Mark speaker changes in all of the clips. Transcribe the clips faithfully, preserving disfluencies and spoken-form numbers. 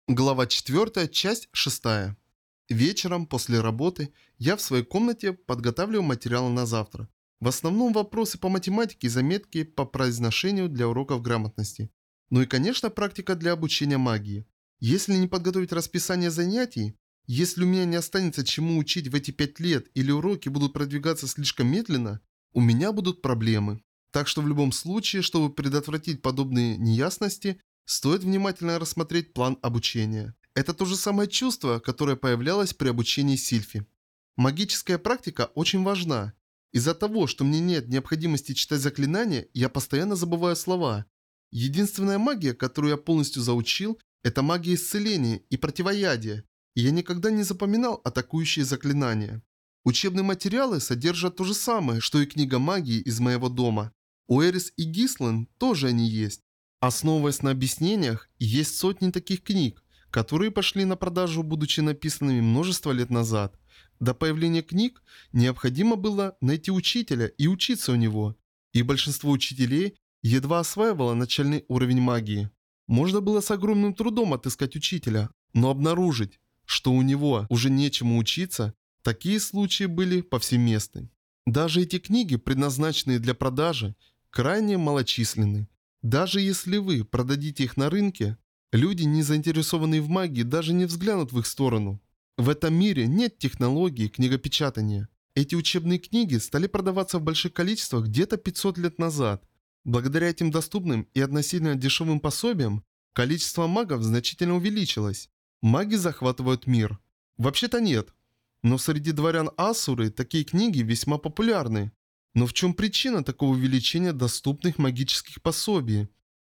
Speaker 1: Глава четвёртая, часть шестая. Вечером, после работы, я в своей комнате подготавливаю материалы на завтра. В основном вопросы по математике и заметки по произношению для уроков грамотности. Ну и, конечно, практика для обучения магии. Если не подготовить расписание занятий, если у меня не останется чему учить в эти пять лет или уроки будут продвигаться слишком медленно, у меня будут проблемы. Так что в любом случае, чтобы предотвратить подобные неясности, стоит внимательно рассмотреть план обучения. Это то же самое чувство, которое появлялось при обучении Сильфи. Магическая практика очень важна. Из-за того, что мне нет необходимости читать заклинания, я постоянно забываю слова. Единственная магия, которую я полностью заучил, это магия исцеления и противоядия. И я никогда не запоминал атакующие заклинания. Учебные материалы содержат то же самое, что и книга магии из моего дома. У Эрис и Гислен тоже они есть. Основываясь на объяснениях, есть сотни таких книг, которые пошли на продажу, будучи написанными множество лет назад. До появления книг необходимо было найти учителя и учиться у него, и большинство учителей едва осваивало начальный уровень магии. Можно было с огромным трудом отыскать учителя, но обнаружить, что у него уже нечему учиться, такие случаи были повсеместны. Даже эти книги, предназначенные для продажи, крайне малочисленны. Даже если вы продадите их на рынке, люди, не заинтересованные в магии, даже не взглянут в их сторону. В этом мире нет технологии книгопечатания. Эти учебные книги стали продаваться в больших количествах где-то пятьсот лет назад. Благодаря этим доступным и относительно дешевым пособиям, количество магов значительно увеличилось. Маги захватывают мир. Вообще-то нет. Но среди дворян Асуры такие книги весьма популярны. Но в чем причина такого увеличения доступных магических пособий?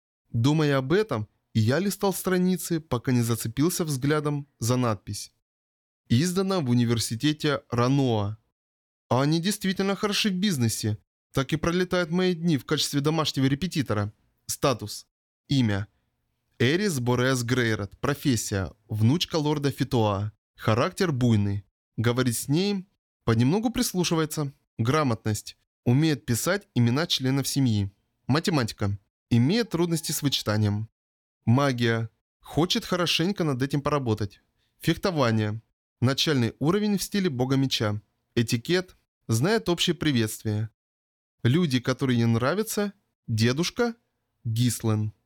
Speaker 1: Думая об этом, я листал страницы, пока не зацепился взглядом за надпись. Издано в университете Раноа. А они действительно хороши в бизнесе. Так и пролетают мои дни в качестве домашнего репетитора. Статус. Имя. Эрис Бореас Грейрот. Профессия. Внучка лорда Фитуа. Характер буйный. Говорит с ней. Понемногу прислушивается. Грамотность. Умеет писать имена членов семьи. Математика. Имеет трудности с вычитанием. Магия. Хочет хорошенько над этим поработать. Фехтование. Начальный уровень в стиле бога меча. Этикет. Знает общее приветствие. Люди, которые ей нравятся. Дедушка. Гислен.